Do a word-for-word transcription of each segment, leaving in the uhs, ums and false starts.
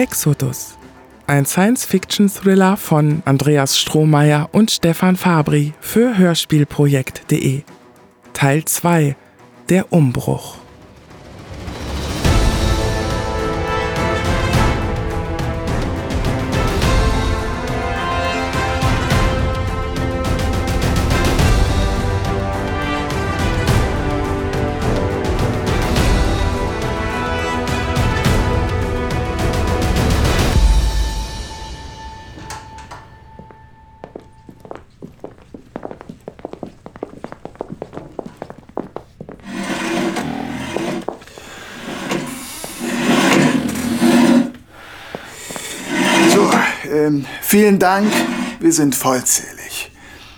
Exodus, ein Science-Fiction-Thriller von Andreas Strohmeier und Stefan Fabri für Hörspielprojekt punkt de. Teil zwei, der Umbruch. Ähm, vielen Dank, wir sind vollzählig.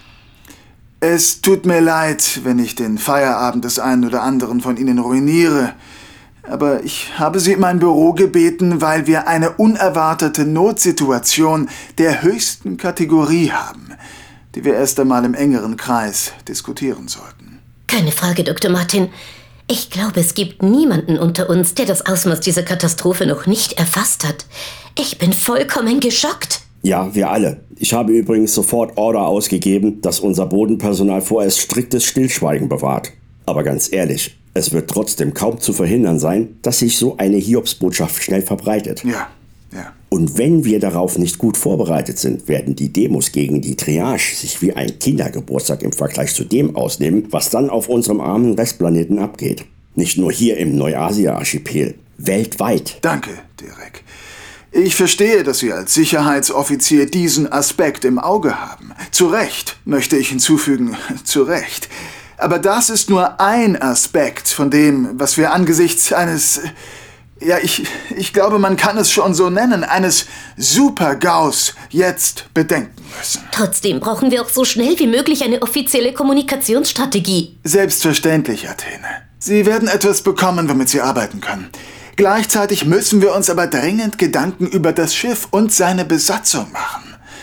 Es tut mir leid, wenn ich den Feierabend des einen oder anderen von Ihnen ruiniere, aber ich habe Sie in mein Büro gebeten, weil wir eine unerwartete Notsituation der höchsten Kategorie haben, die wir erst einmal im engeren Kreis diskutieren sollten. Keine Frage, Doktor Martin. Ich glaube, es gibt niemanden unter uns, der das Ausmaß dieser Katastrophe noch nicht erfasst hat. Ich bin vollkommen geschockt. Ja, wir alle. Ich habe übrigens sofort Order ausgegeben, dass unser Bodenpersonal vorerst striktes Stillschweigen bewahrt. Aber ganz ehrlich, es wird trotzdem kaum zu verhindern sein, dass sich so eine Hiobsbotschaft schnell verbreitet. Ja, ja. Und wenn wir darauf nicht gut vorbereitet sind, werden die Demos gegen die Triage sich wie ein Kindergeburtstag im Vergleich zu dem ausnehmen, was dann auf unserem armen Restplaneten abgeht. Nicht nur hier im Neuasia-Archipel, weltweit. Danke, Derek. Ich verstehe, dass Sie als Sicherheitsoffizier diesen Aspekt im Auge haben. Zu Recht, möchte ich hinzufügen, zu Recht. Aber das ist nur ein Aspekt von dem, was wir angesichts eines, ja, ich, ich glaube, man kann es schon so nennen, eines Super-GAUs jetzt bedenken müssen. Trotzdem brauchen wir auch so schnell wie möglich eine offizielle Kommunikationsstrategie. Selbstverständlich, Athene. Sie werden etwas bekommen, womit Sie arbeiten können. Gleichzeitig müssen wir uns aber dringend Gedanken über das Schiff und seine Besatzung machen.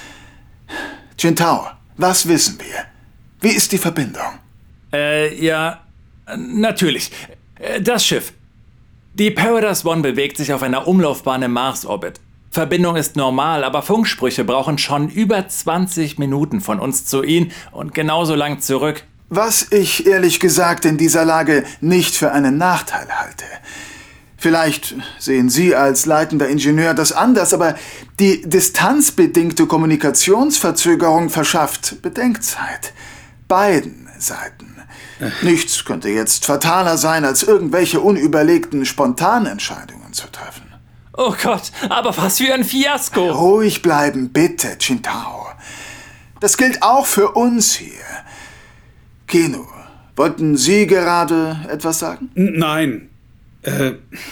Qintao, was wissen wir? Wie ist die Verbindung? Äh, ja, natürlich. Das Schiff. Die Paradise One bewegt sich auf einer Umlaufbahn im Mars-Orbit. Verbindung ist normal, aber Funksprüche brauchen schon über zwanzig Minuten von uns zu ihnen und genauso lang zurück. Was ich ehrlich gesagt in dieser Lage nicht für einen Nachteil halte. Vielleicht sehen Sie als leitender Ingenieur das anders, aber die distanzbedingte Kommunikationsverzögerung verschafft Bedenkzeit. Beiden Seiten. Nichts könnte jetzt fataler sein, als irgendwelche unüberlegten Spontanentscheidungen zu treffen. Oh Gott, aber was für ein Fiasko! Ruhig bleiben, bitte, Qintao. Das gilt auch für uns hier. Keno, wollten Sie gerade etwas sagen? Nein. Äh,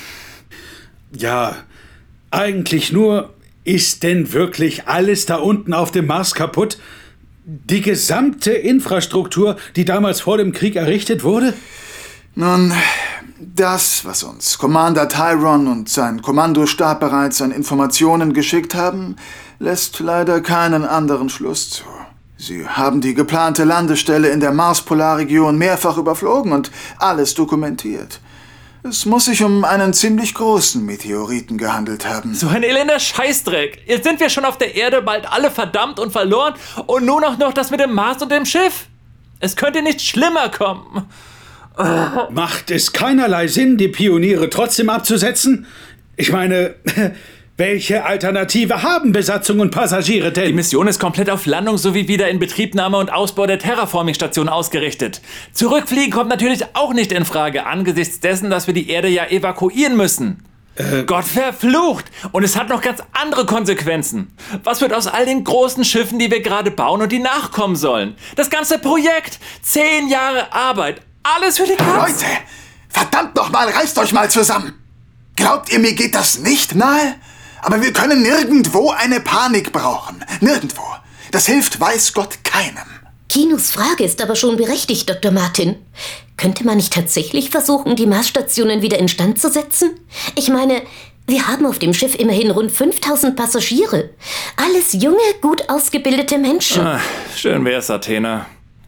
ja, eigentlich nur, ist denn wirklich alles da unten auf dem Mars kaputt? Die gesamte Infrastruktur, die damals vor dem Krieg errichtet wurde? Nun, das, was uns Commander Tyron und sein Kommandostab bereits an Informationen geschickt haben, lässt leider keinen anderen Schluss zu. Sie haben die geplante Landestelle in der Mars-Polarregion mehrfach überflogen und alles dokumentiert. Es muss sich um einen ziemlich großen Meteoriten gehandelt haben. So ein elender Scheißdreck. Jetzt sind wir schon auf der Erde bald alle verdammt und verloren und nun auch noch das mit dem Mars und dem Schiff. Es könnte nicht schlimmer kommen. Macht es keinerlei Sinn, die Pioniere trotzdem abzusetzen? Ich meine, welche Alternative haben Besatzung und Passagiere denn? Die Mission ist komplett auf Landung sowie Wiederinbetriebnahme und Ausbau der Terraforming-Station ausgerichtet. Zurückfliegen kommt natürlich auch nicht in Frage, angesichts dessen, dass wir die Erde ja evakuieren müssen. Äh. Gott verflucht! Und es hat noch ganz andere Konsequenzen. Was wird aus all den großen Schiffen, die wir gerade bauen und die nachkommen sollen? Das ganze Projekt! Zehn Jahre Arbeit! Alles für die Katz! Leute! Verdammt nochmal, reißt euch mal zusammen! Glaubt ihr, mir geht das nicht nahe? Aber wir können nirgendwo eine Panik brauchen. Nirgendwo. Das hilft, weiß Gott, keinem. Kinos Frage ist aber schon berechtigt, Doktor Martin. Könnte man nicht tatsächlich versuchen, die Marsstationen wieder instand zu setzen? Ich meine, wir haben auf dem Schiff immerhin rund fünftausend Passagiere. Alles junge, gut ausgebildete Menschen. Ah, schön wär's, Athena.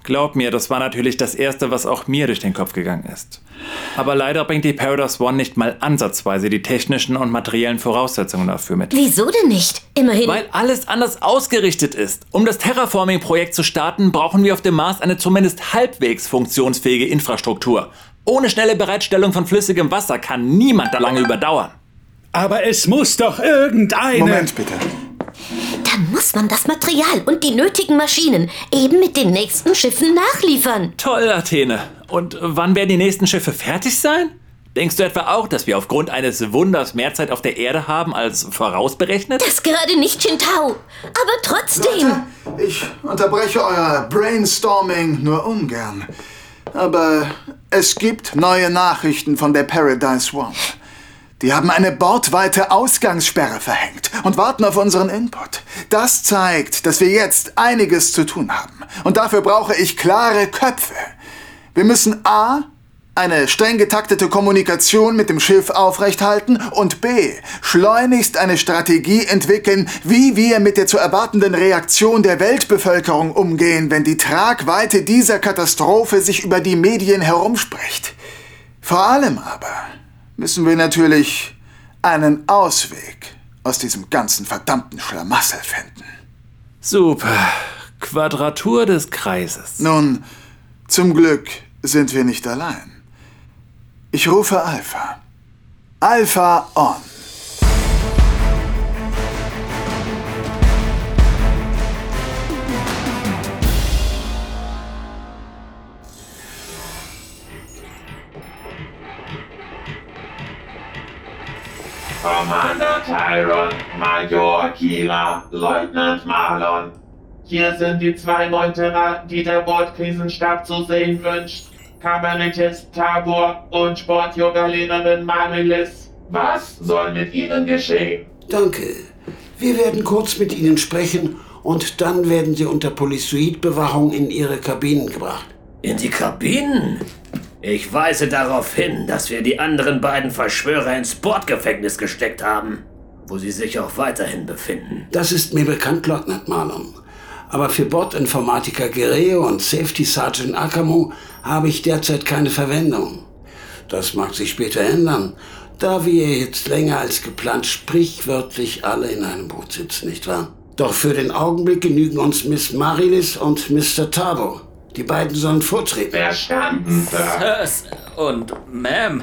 Glaub mir, das war natürlich das Erste, was auch mir durch den Kopf gegangen ist. Aber leider bringt die Paradise One nicht mal ansatzweise die technischen und materiellen Voraussetzungen dafür mit. Wieso denn nicht? Immerhin... Weil alles anders ausgerichtet ist. Um das Terraforming-Projekt zu starten, brauchen wir auf dem Mars eine zumindest halbwegs funktionsfähige Infrastruktur. Ohne schnelle Bereitstellung von flüssigem Wasser kann niemand da lange überdauern. Aber es muss doch irgendeine... Moment bitte. Dann muss man das Material und die nötigen Maschinen eben mit den nächsten Schiffen nachliefern. Toll, Athene. Und wann werden die nächsten Schiffe fertig sein? Denkst du etwa auch, dass wir aufgrund eines Wunders mehr Zeit auf der Erde haben als vorausberechnet? Das gerade nicht, Qintao. Aber trotzdem. Leute, ich unterbreche euer Brainstorming nur ungern. Aber es gibt neue Nachrichten von der Paradise One. Die haben eine bordweite Ausgangssperre verhängt und warten auf unseren Input. Das zeigt, dass wir jetzt einiges zu tun haben. Und dafür brauche ich klare Köpfe. Wir müssen A. eine streng getaktete Kommunikation mit dem Schiff aufrechthalten und B. schleunigst eine Strategie entwickeln, wie wir mit der zu erwartenden Reaktion der Weltbevölkerung umgehen, wenn die Tragweite dieser Katastrophe sich über die Medien herumspricht. Vor allem aber müssen wir natürlich einen Ausweg aus diesem ganzen verdammten Schlamassel finden. Super. Quadratur des Kreises. Nun, zum Glück sind wir nicht allein. Ich rufe Alpha. Alpha on. Commander Tyron, Major Akira, Leutnant Marlon. Hier sind die zwei Meuterer, die der Bordkrisenstab zu sehen wünscht. Kabarettist Tabor und Sportyoga-Lehrerin Marilis. Was soll mit Ihnen geschehen? Danke. Wir werden kurz mit Ihnen sprechen und dann werden Sie unter Polysuit-Bewachung in Ihre Kabinen gebracht. In die Kabinen? Ich weise darauf hin, dass wir die anderen beiden Verschwörer ins Bordgefängnis gesteckt haben, wo sie sich auch weiterhin befinden. Das ist mir bekannt, Leutnant Marlon. Aber für Bordinformatiker Guerrero und Safety Sergeant Akamo habe ich derzeit keine Verwendung. Das mag sich später ändern, da wir jetzt länger als geplant sprichwörtlich alle in einem Boot sitzen, nicht wahr? Doch für den Augenblick genügen uns Miss Marilis und Mister Tabo. Die beiden sollen vortreten. Verstanden, Sir. Sirs und Ma'am,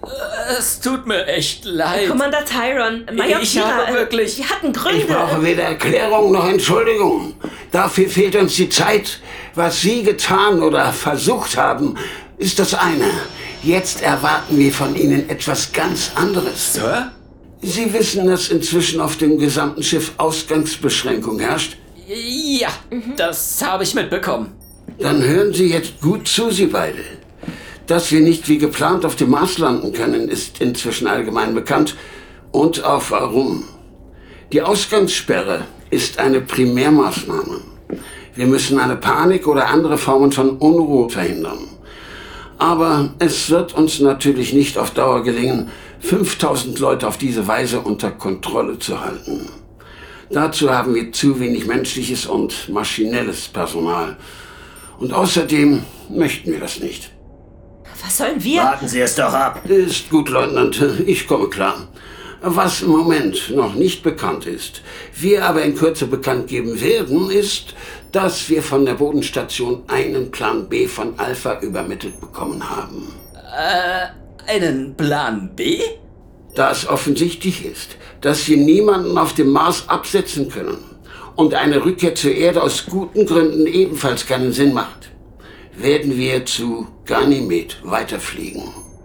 es tut mir echt leid. Commander Tyron, Major Ich Kira, habe wirklich... wir hatten Gründe. Ich brauche weder Erklärung noch Entschuldigung. Dafür fehlt uns die Zeit. Was Sie getan oder versucht haben, ist das eine. Jetzt erwarten wir von Ihnen etwas ganz anderes. Sir? Sie wissen, dass inzwischen auf dem gesamten Schiff Ausgangsbeschränkung herrscht? Ja, mhm. das habe ich mitbekommen. Dann hören Sie jetzt gut zu, Sie beide. Dass wir nicht wie geplant auf dem Mars landen können, ist inzwischen allgemein bekannt. Und auch warum. Die Ausgangssperre ist eine Primärmaßnahme. Wir müssen eine Panik oder andere Formen von Unruhe verhindern. Aber es wird uns natürlich nicht auf Dauer gelingen, fünftausend Leute auf diese Weise unter Kontrolle zu halten. Dazu haben wir zu wenig menschliches und maschinelles Personal. Und außerdem möchten wir das nicht. Was sollen wir? Warten Sie es doch ab. Ist gut, Leutnant. Ich komme klar. Was im Moment noch nicht bekannt ist, wir aber in Kürze bekannt geben werden, ist, dass wir von der Bodenstation einen Plan B von Alpha übermittelt bekommen haben. Äh, einen Plan B? Da es offensichtlich ist, dass wir niemanden auf dem Mars absetzen können und eine Rückkehr zur Erde aus guten Gründen ebenfalls keinen Sinn macht, werden wir zu Ganymed weiterfliegen.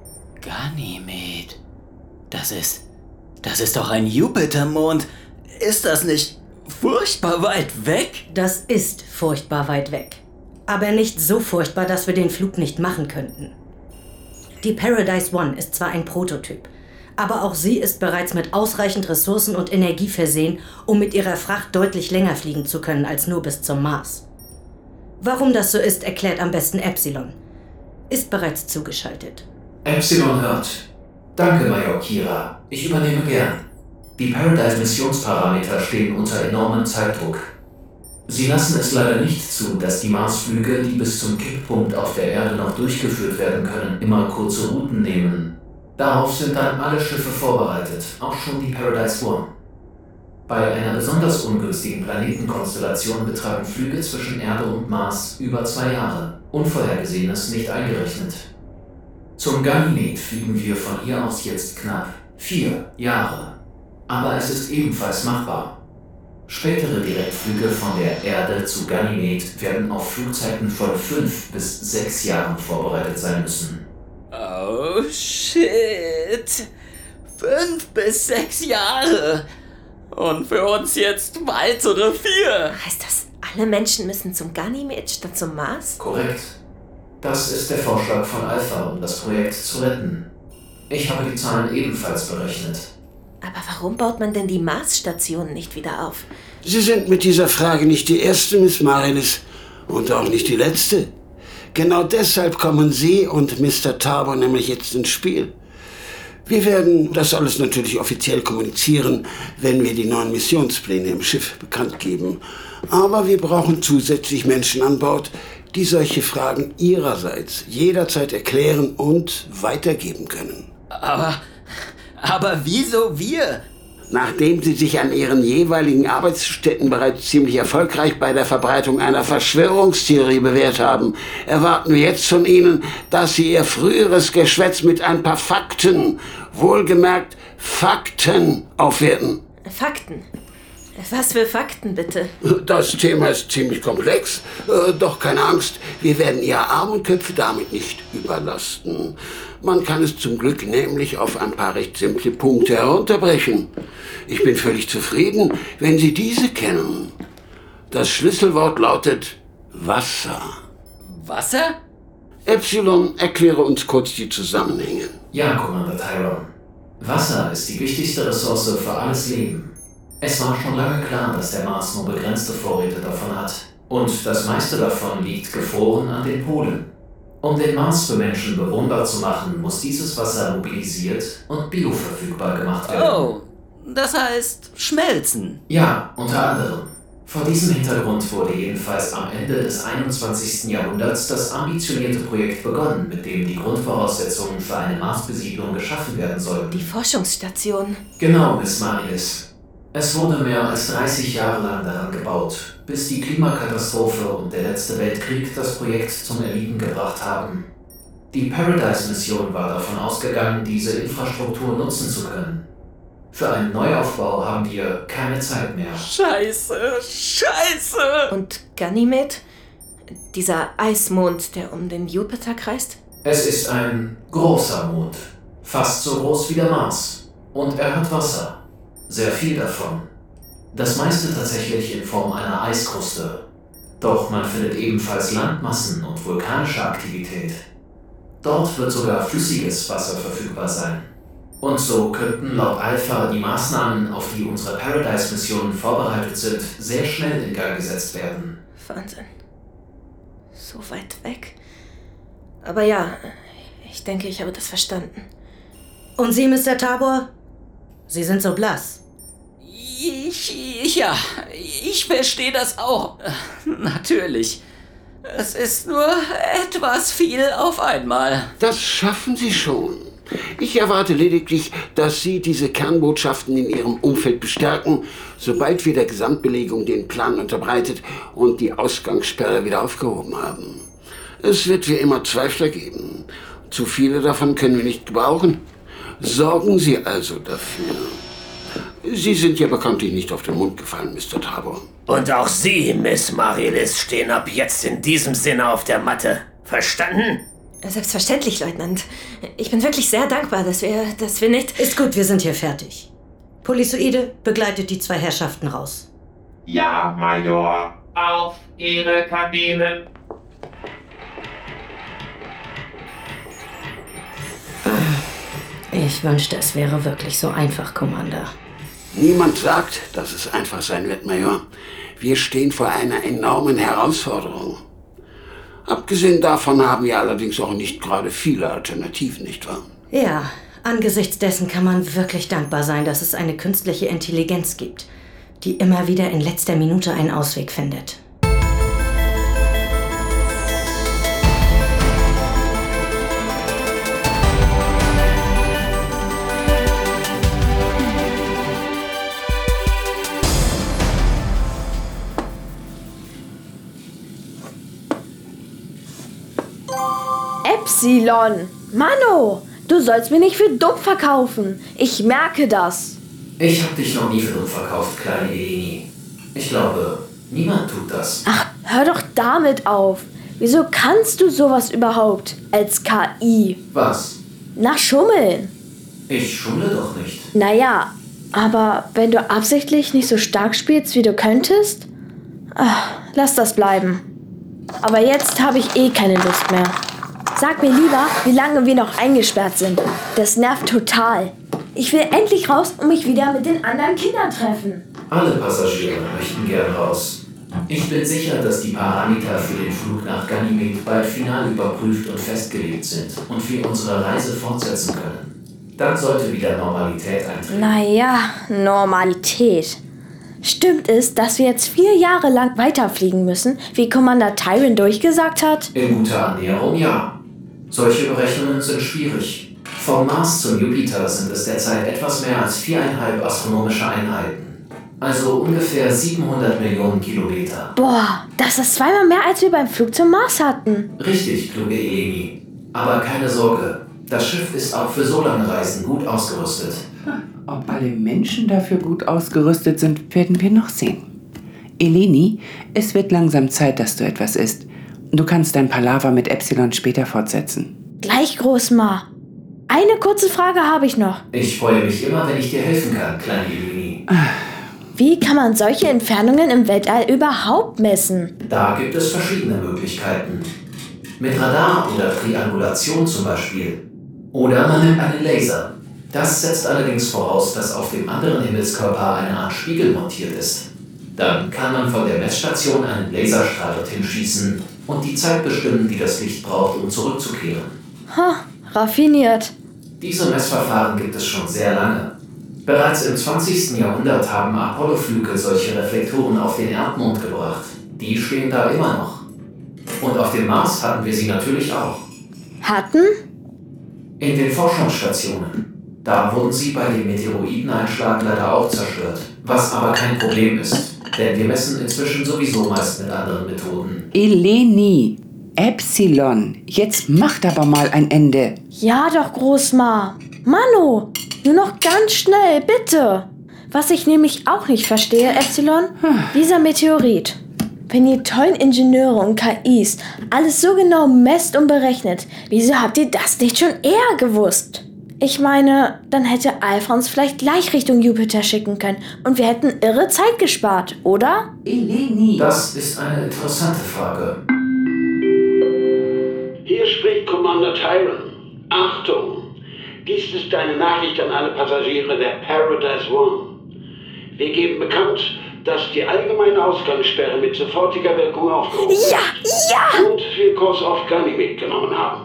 Ganymed? Das ist... Das ist doch ein Jupitermond. Ist das nicht furchtbar weit weg? Das ist furchtbar weit weg. Aber nicht so furchtbar, dass wir den Flug nicht machen könnten. Die Paradise One ist zwar ein Prototyp, aber auch sie ist bereits mit ausreichend Ressourcen und Energie versehen, um mit ihrer Fracht deutlich länger fliegen zu können als nur bis zum Mars. Warum das so ist, erklärt am besten Epsilon. Ist bereits zugeschaltet. Epsilon hört. Danke, Major Kira. Ich übernehme gern. Die Paradise-Missionsparameter stehen unter enormem Zeitdruck. Sie lassen es leider nicht zu, dass die Marsflüge, die bis zum Kipppunkt auf der Erde noch durchgeführt werden können, immer kurze Routen nehmen. Darauf sind dann alle Schiffe vorbereitet, auch schon die Paradise One. Bei einer besonders ungünstigen Planetenkonstellation betragen Flüge zwischen Erde und Mars über zwei Jahre, Unvorhergesehenes nicht eingerechnet. Zum Ganymed fliegen wir von hier aus jetzt knapp vier Jahre. Aber es ist ebenfalls machbar. Spätere Direktflüge von der Erde zu Ganymed werden auf Flugzeiten von fünf bis sechs Jahren vorbereitet sein müssen. Oh shit. Fünf bis sechs Jahre. Und für uns jetzt weitere vier. Heißt das, alle Menschen müssen zum Ganymed statt zum Mars? Korrekt. Das ist der Vorschlag von Alpha, um das Projekt zu retten. Ich habe die Zahlen ebenfalls berechnet. Aber warum baut man denn die Marsstation nicht wieder auf? Sie sind mit dieser Frage nicht die erste, Miss Marilis, und auch nicht die letzte. Genau deshalb kommen Sie und Mister Tabor nämlich jetzt ins Spiel. Wir werden das alles natürlich offiziell kommunizieren, wenn wir die neuen Missionspläne im Schiff bekannt geben. Aber wir brauchen zusätzlich Menschen an Bord, die solche Fragen ihrerseits jederzeit erklären und weitergeben können. Aber, aber wieso wir? Nachdem Sie sich an Ihren jeweiligen Arbeitsstätten bereits ziemlich erfolgreich bei der Verbreitung einer Verschwörungstheorie bewährt haben, erwarten wir jetzt von Ihnen, dass Sie Ihr früheres Geschwätz mit ein paar Fakten, wohlgemerkt Fakten, aufwerten. Fakten? Was für Fakten, bitte? Das Thema ist ziemlich komplex, äh, doch keine Angst, wir werden Ihre armen Köpfe damit nicht überlasten. Man kann es zum Glück nämlich auf ein paar recht simple Punkte herunterbrechen. Ich bin völlig zufrieden, wenn Sie diese kennen. Das Schlüsselwort lautet Wasser. Wasser? Epsilon, erkläre uns kurz die Zusammenhänge. Ja, Commander Tyron. Wasser ist die wichtigste Ressource für alles Leben. Es war schon lange klar, dass der Mars nur begrenzte Vorräte davon hat. Und das meiste davon liegt gefroren an den Polen. Um den Mars für Menschen bewohnbar zu machen, muss dieses Wasser mobilisiert und bioverfügbar gemacht werden. Oh, das heißt schmelzen. Ja, unter anderem. Vor diesem Hintergrund wurde jedenfalls am Ende des einundzwanzigsten Jahrhunderts das ambitionierte Projekt begonnen, mit dem die Grundvoraussetzungen für eine Marsbesiedlung geschaffen werden sollten. Die Forschungsstation. Genau, Miss Marilis. Es wurde mehr als dreißig Jahre lang daran gebaut, bis die Klimakatastrophe und der letzte Weltkrieg das Projekt zum Erliegen gebracht haben. Die Paradise-Mission war davon ausgegangen, diese Infrastruktur nutzen zu können. Für einen Neuaufbau haben wir keine Zeit mehr. Scheiße, scheiße! Und Ganymed? Dieser Eismond, der um den Jupiter kreist? Es ist ein großer Mond, fast so groß wie der Mars. Und er hat Wasser. Sehr viel davon. Das meiste tatsächlich in Form einer Eiskruste. Doch man findet ebenfalls Landmassen und vulkanische Aktivität. Dort wird sogar flüssiges Wasser verfügbar sein. Und so könnten laut Alpha die Maßnahmen, auf die unsere Paradise-Missionen vorbereitet sind, sehr schnell in Gang gesetzt werden. Wahnsinn. So weit weg. Aber ja, ich denke, ich habe das verstanden. Und Sie, Mister Tabor? Sie sind so blass. Ich, ich, ja, ich verstehe das auch. Natürlich. Es ist nur etwas viel auf einmal. Das schaffen Sie schon. Ich erwarte lediglich, dass Sie diese Kernbotschaften in Ihrem Umfeld bestärken, sobald wir der Gesamtbelegung den Plan unterbreitet und die Ausgangssperre wieder aufgehoben haben. Es wird wie immer Zweifler geben. Zu viele davon können wir nicht gebrauchen. Sorgen Sie also dafür. Sie sind ja bekanntlich nicht auf den Mund gefallen, Mister Tabor. Und auch Sie, Miss Marilis, stehen ab jetzt in diesem Sinne auf der Matte. Verstanden? Selbstverständlich, Leutnant. Ich bin wirklich sehr dankbar, dass wir, dass wir nicht... Ist gut, wir sind hier fertig. Polyzoide begleitet die zwei Herrschaften raus. Ja, Major. Auf Ihre Kabinen. Ich wünschte, es wäre wirklich so einfach, Commander. Niemand sagt, dass es einfach sein wird, Major. Wir stehen vor einer enormen Herausforderung. Abgesehen davon haben wir allerdings auch nicht gerade viele Alternativen, nicht wahr? Ja, angesichts dessen kann man wirklich dankbar sein, dass es eine künstliche Intelligenz gibt, die immer wieder in letzter Minute einen Ausweg findet. Epsilon! Mano! Du sollst mich nicht für dumm verkaufen. Ich merke das. Ich hab dich noch nie für dumm verkauft, kleine Eleni. Ich glaube, niemand tut das. Ach, hör doch damit auf. Wieso kannst du sowas überhaupt als K I? Was? Na, schummeln. Ich schummle doch nicht. Naja, aber wenn du absichtlich nicht so stark spielst, wie du könntest? Ach, lass das bleiben. Aber jetzt habe ich eh keine Lust mehr. Sag mir lieber, wie lange wir noch eingesperrt sind. Das nervt total. Ich will endlich raus und mich wieder mit den anderen Kindern treffen. Alle Passagiere möchten gern raus. Ich bin sicher, dass die Parameter für den Flug nach Ganymed bald final überprüft und festgelegt sind und wir unsere Reise fortsetzen können. Dann sollte wieder Normalität eintreten. Naja, Normalität. Stimmt es, dass wir jetzt vier Jahre lang weiterfliegen müssen, wie Commander Tyron durchgesagt hat? In guter Annäherung, ja. Solche Berechnungen sind schwierig. Vom Mars zum Jupiter sind es derzeit etwas mehr als viereinhalb astronomische Einheiten. Also ungefähr siebenhundert Millionen Kilometer. Boah, das ist zweimal mehr, als wir beim Flug zum Mars hatten. Richtig, kluge Eleni. Aber keine Sorge, das Schiff ist auch für so lange Reisen gut ausgerüstet. Ob alle Menschen dafür gut ausgerüstet sind, werden wir noch sehen. Eleni, es wird langsam Zeit, dass du etwas isst. Du kannst dein Palaver mit Epsilon später fortsetzen. Gleich, Großma. Eine kurze Frage habe ich noch. Ich freue mich immer, wenn ich dir helfen kann, kleine Eleni. Wie kann man solche Entfernungen im Weltall überhaupt messen? Da gibt es verschiedene Möglichkeiten. Mit Radar oder Triangulation zum Beispiel. Oder man nimmt einen Laser. Das setzt allerdings voraus, dass auf dem anderen Himmelskörper eine Art Spiegel montiert ist. Dann kann man von der Messstation einen Laserstrahl dorthin schießen und die Zeit bestimmen, die das Licht braucht, um zurückzukehren. Ha, raffiniert. Diese Messverfahren gibt es schon sehr lange. Bereits im zwanzigsten Jahrhundert haben Apollo-Flüge solche Reflektoren auf den Erdmond gebracht. Die stehen da immer noch. Und auf dem Mars hatten wir sie natürlich auch. Hatten? In den Forschungsstationen. Da wurden sie bei dem Meteoroideneinschlag leider auch zerstört. Was aber kein Problem ist, denn wir messen inzwischen sowieso meist mit anderen Methoden. Eleni, Epsilon, jetzt macht aber mal ein Ende. Ja doch, Großma. Mano, nur noch ganz schnell, bitte. Was ich nämlich auch nicht verstehe, Epsilon, dieser Meteorit. Wenn ihr tollen Ingenieure und K Is alles so genau messt und berechnet, wieso habt ihr das nicht schon eher gewusst? Ich meine, dann hätte Alpha uns vielleicht gleich Richtung Jupiter schicken können und wir hätten irre Zeit gespart, oder? Eleni. Das ist eine interessante Frage. Hier spricht Commander Tyron. Achtung! Dies ist eine Nachricht an alle Passagiere der Paradise One. Wir geben bekannt, dass die allgemeine Ausgangssperre mit sofortiger Wirkung aufgehoben ist. Ja, ja! Und wir Kurs auf Ganymed genommen haben.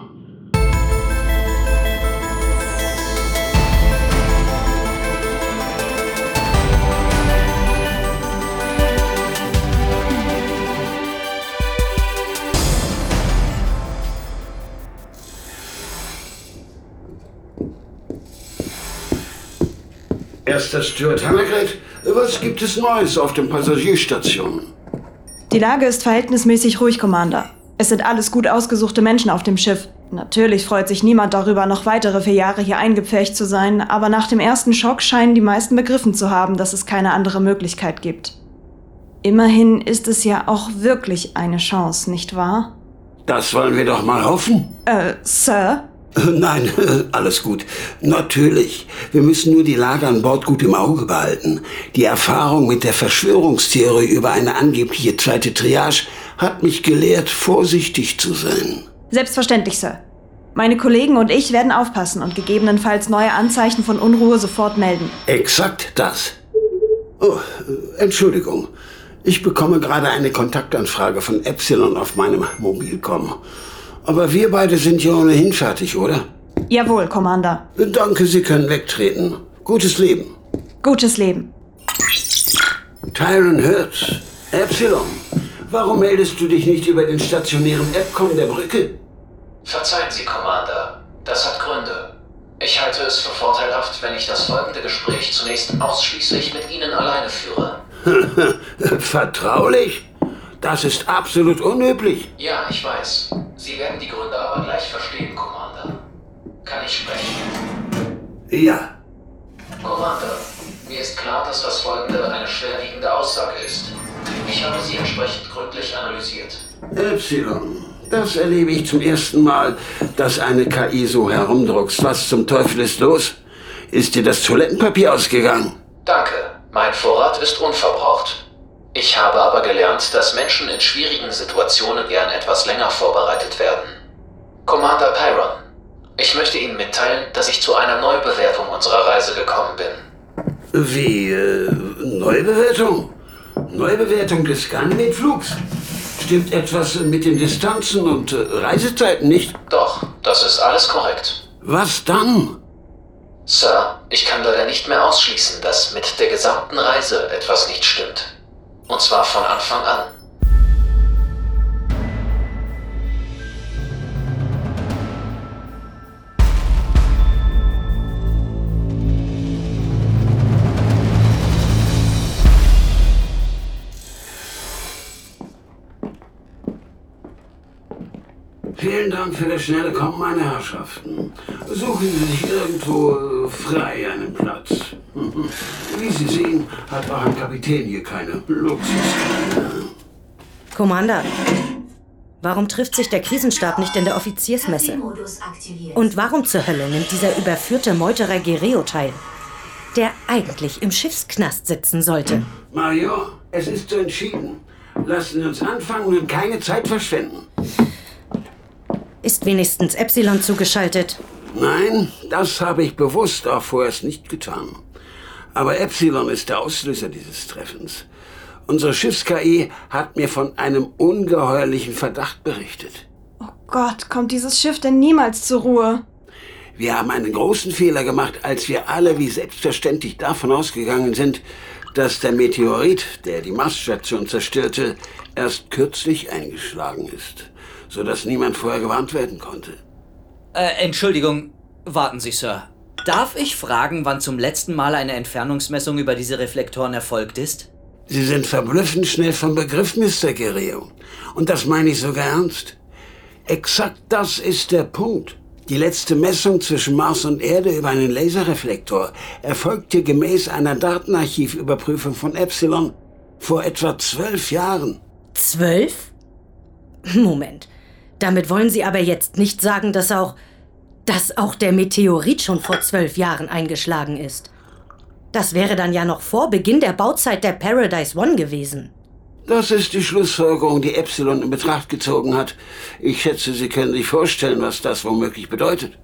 Erster Steward Hannegret, was gibt es Neues auf den Passagierstationen? Die Lage ist verhältnismäßig ruhig, Commander. Es sind alles gut ausgesuchte Menschen auf dem Schiff. Natürlich freut sich niemand darüber, noch weitere vier Jahre hier eingepfercht zu sein, aber nach dem ersten Schock scheinen die meisten begriffen zu haben, dass es keine andere Möglichkeit gibt. Immerhin ist es ja auch wirklich eine Chance, nicht wahr? Das wollen wir doch mal hoffen. Äh, Sir? Nein, alles gut. Natürlich. Wir müssen nur die Lage an Bord gut im Auge behalten. Die Erfahrung mit der Verschwörungstheorie über eine angebliche zweite Triage hat mich gelehrt, vorsichtig zu sein. Selbstverständlich, Sir. Meine Kollegen und ich werden aufpassen und gegebenenfalls neue Anzeichen von Unruhe sofort melden. Exakt das. Oh, Entschuldigung. Ich bekomme gerade eine Kontaktanfrage von Epsilon auf meinem Mobilcom. Aber wir beide sind ja ohnehin fertig, oder? Jawohl, Commander. Danke, Sie können wegtreten. Gutes Leben. Gutes Leben. Tyron hört's. Epsilon, warum meldest du dich nicht über den stationären Appcom der Brücke? Verzeihen Sie, Commander. Das hat Gründe. Ich halte es für vorteilhaft, wenn ich das folgende Gespräch zunächst ausschließlich mit Ihnen alleine führe. Vertraulich? Das ist absolut unüblich. Ja, ich weiß. Sie werden die Gründe aber gleich verstehen, Commander. Kann ich sprechen? Ja. Commander, mir ist klar, dass das folgende eine schwerwiegende Aussage ist. Ich habe sie entsprechend gründlich analysiert. Epsilon, das erlebe ich zum ersten Mal, dass eine K I so herumdruckst. Was zum Teufel ist los? Ist dir das Toilettenpapier ausgegangen? Danke, mein Vorrat ist unverbraucht. Ich habe aber gelernt, dass Menschen in schwierigen Situationen gern etwas länger vorbereitet werden. Commander Pyron, ich möchte Ihnen mitteilen, dass ich zu einer Neubewertung unserer Reise gekommen bin. Wie, äh, Neubewertung? Neubewertung des Ganymed-Flugs? Stimmt etwas mit den Distanzen und äh, Reisezeiten nicht? Doch, das ist alles korrekt. Was dann? Sir, ich kann leider nicht mehr ausschließen, dass mit der gesamten Reise etwas nicht stimmt. Und zwar von Anfang an. Vielen Dank für das schnelle Kommen, meine Herrschaften. Suchen Sie sich irgendwo äh, frei einen Platz. Wie Sie sehen, hat auch ein Kapitän hier keine Luxuskleider. Commander, warum trifft sich der Krisenstab nicht in der Offiziersmesse? Und warum zur Hölle nimmt dieser überführte Meuterer Gereo teil, der eigentlich im Schiffsknast sitzen sollte? Major, es ist so entschieden. Lassen Sie uns anfangen und keine Zeit verschwenden. Ist wenigstens Epsilon zugeschaltet? Nein, das habe ich bewusst auch vorerst nicht getan. Aber Epsilon ist der Auslöser dieses Treffens. Unsere Schiffs-K I hat mir von einem ungeheuerlichen Verdacht berichtet. Oh Gott, kommt dieses Schiff denn niemals zur Ruhe? Wir haben einen großen Fehler gemacht, als wir alle wie selbstverständlich davon ausgegangen sind, dass der Meteorit, der die Marsstation zerstörte, erst kürzlich eingeschlagen ist, sodass niemand vorher gewarnt werden konnte. Äh, Entschuldigung, warten Sie, Sir. Darf ich fragen, wann zum letzten Mal eine Entfernungsmessung über diese Reflektoren erfolgt ist? Sie sind verblüffend schnell vom Begriff, Mister Gereo. Und das meine ich sogar ernst. Exakt das ist der Punkt. Die letzte Messung zwischen Mars und Erde über einen Laserreflektor erfolgte gemäß einer Datenarchivüberprüfung von Epsilon vor etwa zwölf Jahren. Zwölf? Moment. Damit wollen Sie aber jetzt nicht sagen, dass auch, dass auch der Meteorit schon vor zwölf Jahren eingeschlagen ist. Das wäre dann ja noch vor Beginn der Bauzeit der Paradise One gewesen. Das ist die Schlussfolgerung, die Epsilon in Betracht gezogen hat. Ich schätze, Sie können sich vorstellen, was das womöglich bedeutet.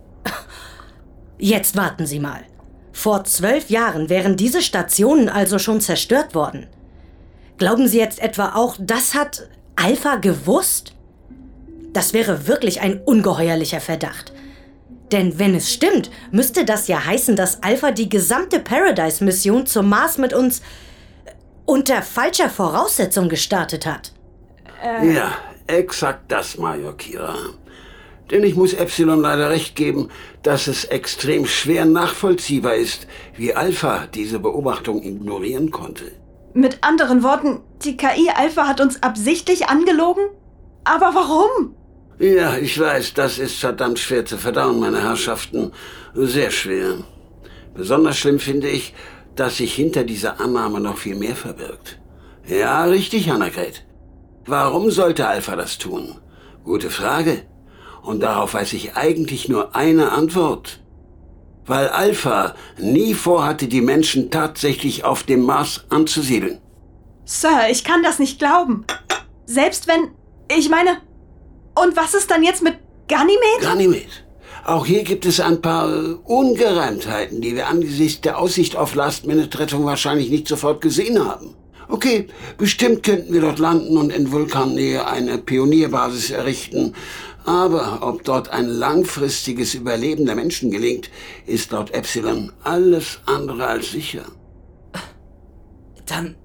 Jetzt warten Sie mal. Vor zwölf Jahren wären diese Stationen also schon zerstört worden. Glauben Sie jetzt etwa auch, das hat Alpha gewusst? Das wäre wirklich ein ungeheuerlicher Verdacht. Denn wenn es stimmt, müsste das ja heißen, dass Alpha die gesamte Paradise-Mission zum Mars mit uns unter falscher Voraussetzung gestartet hat. Äh. Ja, exakt das, Major Kira. Denn ich muss Epsilon leider recht geben, dass es extrem schwer nachvollziehbar ist, wie Alpha diese Beobachtung ignorieren konnte. Mit anderen Worten, die K I Alpha hat uns absichtlich angelogen? Aber warum? Ja, ich weiß, das ist verdammt schwer zu verdauen, meine Herrschaften. Sehr schwer. Besonders schlimm finde ich, dass sich hinter dieser Annahme noch viel mehr verbirgt. Ja, richtig, Annegret. Warum sollte Alpha das tun? Gute Frage. Und darauf weiß ich eigentlich nur eine Antwort. Weil Alpha nie vorhatte, die Menschen tatsächlich auf dem Mars anzusiedeln. Sir, ich kann das nicht glauben. Selbst wenn... Ich meine... Und was ist dann jetzt mit Ganymed? Ganymed. Auch hier gibt es ein paar äh, Ungereimtheiten, die wir angesichts der Aussicht auf Last-Minute-Rettung wahrscheinlich nicht sofort gesehen haben. Okay, bestimmt könnten wir dort landen und in Vulkannähe eine Pionierbasis errichten. Aber ob dort ein langfristiges Überleben der Menschen gelingt, ist laut Epsilon alles andere als sicher. Dann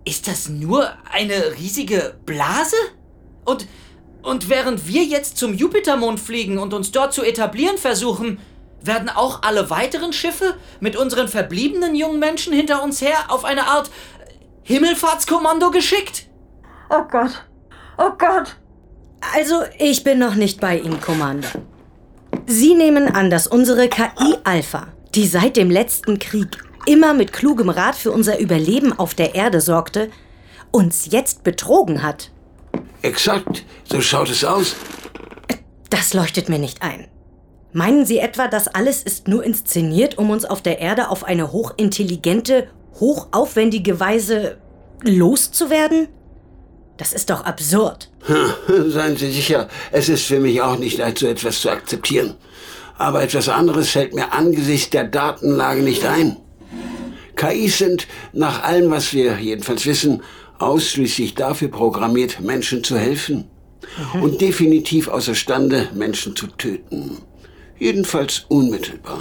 Ist das nur eine riesige Blase? Und, und während wir jetzt zum Jupitermond fliegen und uns dort zu etablieren versuchen, werden auch alle weiteren Schiffe mit unseren verbliebenen jungen Menschen hinter uns her auf eine Art Himmelfahrtskommando geschickt? Oh Gott. Oh Gott. Also, ich bin noch nicht bei Ihnen, Commander. Sie nehmen an, dass unsere K I Alpha, die seit dem letzten Krieg immer mit klugem Rat für unser Überleben auf der Erde sorgte, uns jetzt betrogen hat. Exakt, so schaut es aus. Das leuchtet mir nicht ein. Meinen Sie etwa, das alles ist nur inszeniert, um uns auf der Erde auf eine hochintelligente, hochaufwendige Weise loszuwerden? Das ist doch absurd. Hm, seien Sie sicher, es ist für mich auch nicht leicht, so etwas zu akzeptieren. Aber etwas anderes fällt mir angesichts der Datenlage nicht ein. K Is sind, nach allem, was wir jedenfalls wissen, ausschließlich dafür programmiert, Menschen zu helfen. Mhm. Und definitiv außerstande, Menschen zu töten. Jedenfalls unmittelbar.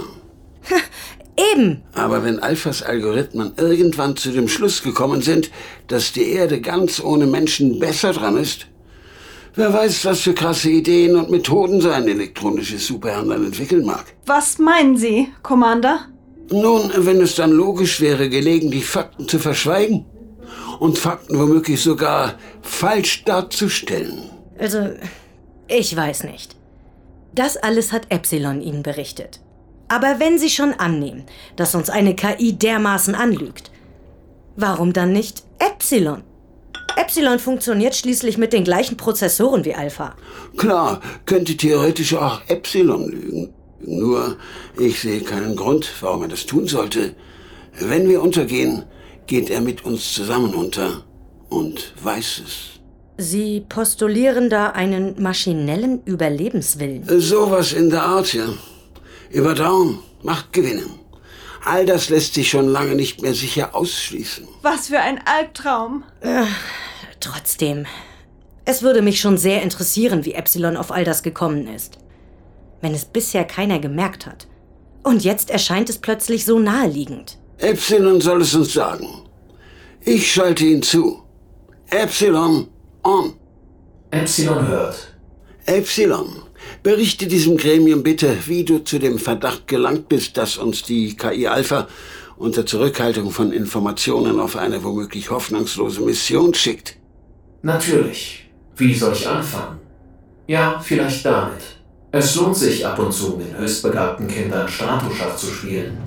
Eben. Aber wenn Alphas Algorithmen irgendwann zu dem Schluss gekommen sind, dass die Erde ganz ohne Menschen besser dran ist, wer weiß, was für krasse Ideen und Methoden so ein elektronisches Superhirn dann entwickeln mag. Was meinen Sie, Commander? Nun, wenn es dann logisch wäre, gelegentlich Fakten zu verschweigen und Fakten womöglich sogar falsch darzustellen. Also, ich weiß nicht. Das alles hat Epsilon Ihnen berichtet. Aber wenn Sie schon annehmen, dass uns eine K I dermaßen anlügt, warum dann nicht Epsilon? Epsilon funktioniert schließlich mit den gleichen Prozessoren wie Alpha. Klar, könnte theoretisch auch Epsilon lügen. Nur, ich sehe keinen Grund, warum er das tun sollte. Wenn wir untergehen, geht er mit uns zusammen unter und weiß es. Sie postulieren da einen maschinellen Überlebenswillen. Sowas in der Art, ja. Überdauern, Macht gewinnen. All das lässt sich schon lange nicht mehr sicher ausschließen. Was für ein Albtraum. Äh, trotzdem, es würde mich schon sehr interessieren, wie Epsilon auf all das gekommen ist. Wenn es bisher keiner gemerkt hat. Und jetzt erscheint es plötzlich so naheliegend. Epsilon soll es uns sagen. Ich schalte ihn zu. Epsilon, on. Epsilon hört. Epsilon, berichte diesem Gremium bitte, wie du zu dem Verdacht gelangt bist, dass uns die K I Alpha unter Zurückhaltung von Informationen auf eine womöglich hoffnungslose Mission schickt. Natürlich. Wie soll ich anfangen? Ja, vielleicht damit. Es lohnt sich ab und zu, mit höchstbegabten Kindern Stratoschach zu spielen.